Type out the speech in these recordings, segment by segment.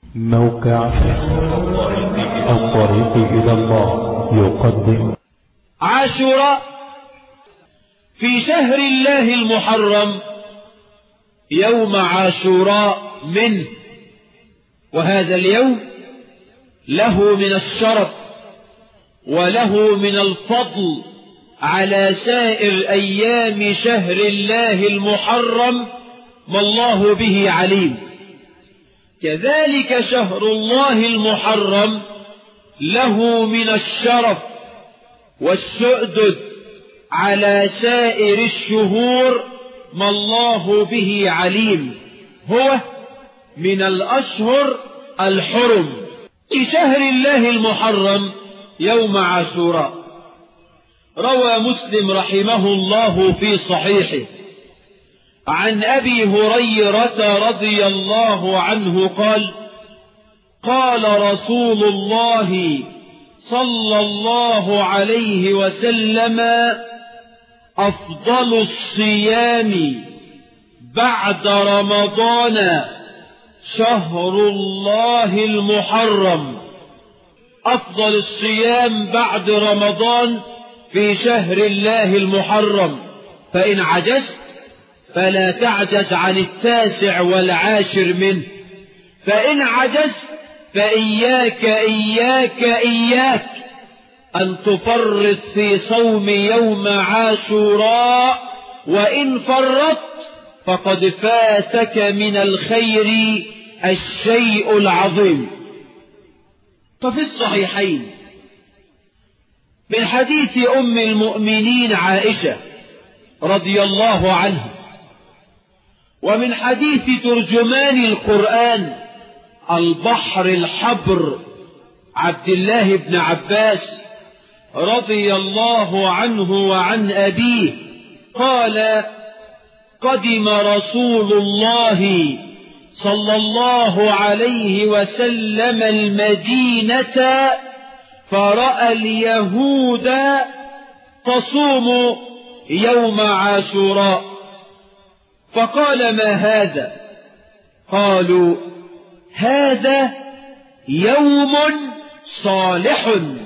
موقع الطريق إلى الله يقدم عاشوراء في شهر الله المحرم، يوم عاشوراء منه، وهذا اليوم له من الشرف وله من الفضل على سائر أيام شهر الله المحرم ما الله به عليم. كذلك شهر الله المحرم له من الشرف والسؤدد على سائر الشهور ما الله به عليم، هو من الأشهر الحرم. في شهر الله المحرم يوم عاشوراء، روى مسلم رحمه الله في صحيحه عن أبي هريرة رضي الله عنه قال: قال رسول الله صلى الله عليه وسلم: أفضل الصيام بعد رمضان شهر الله المحرم. أفضل الصيام بعد رمضان في شهر الله المحرم، فإن عجزت فلا تعجز عن 9 والعاشر منه، فإن عجزت فإياك إياك إياك أن تفرط في صوم يوم عاشوراء، وإن فرطت فقد فاتك من الخير الشيء العظيم. ففي الصحيحين من حديث أم المؤمنين عائشة رضي الله عنها، ومن حديث ترجمان القرآن البحر الحبر عبد الله بن عباس رضي الله عنه وعن أبيه قال: قدم رسول الله صلى الله عليه وسلم المدينة فرأى اليهود تصوم يوم عاشوراء، فقال: ما هذا؟ قالوا: هذا يوم صالح،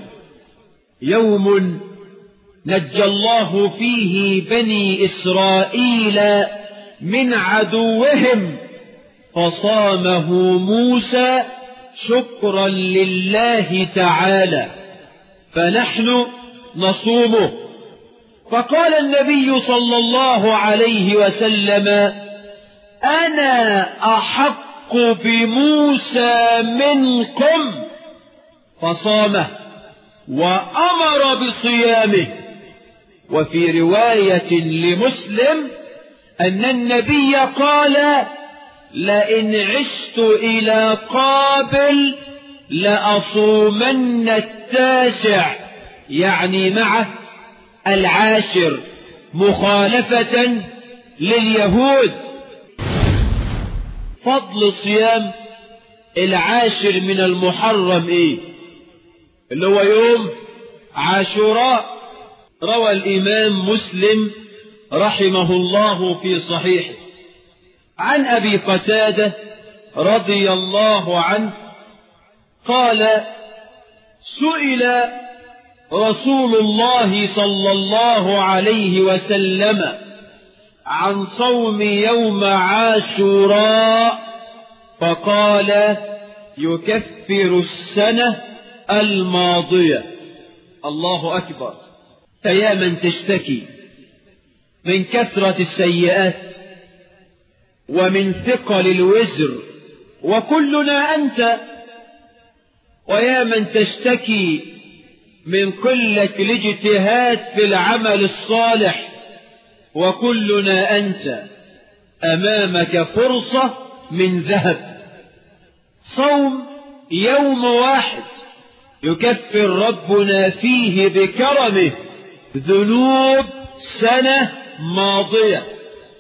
يوم نجى الله فيه بني إسرائيل من عدوهم، فصامه موسى شكرا لله تعالى، فنحن نصومه. فقال النبي صلى الله عليه وسلم: أنا أحق بموسى منكم، فصامه وأمر بصيامه. وفي رواية لمسلم أن النبي قال: لئن عشت إلى قابل لأصومن 9، يعني مع العاشر مخالفة لليهود. فضل صيام العاشر من المحرم ايه؟ اللي هو يوم عاشوراء. روى الإمام مسلم رحمه الله في صحيحه عن أبي قتادة رضي الله عنه قال: سئل رسول الله صلى الله عليه وسلم عن صوم يوم عاشوراء، فقال: يكفر السنة الماضية. الله أكبر. فيا من تشتكي من كثرة السيئات ومن ثقل الوزر، وكلنا أنت، ويا من تشتكي من قلة الاجتهاد في العمل الصالح، وكلنا أنت، أمامك فرصة من ذهب. صوم يوم واحد يكفر ربنا فيه بكرمه ذنوب سنة ماضية.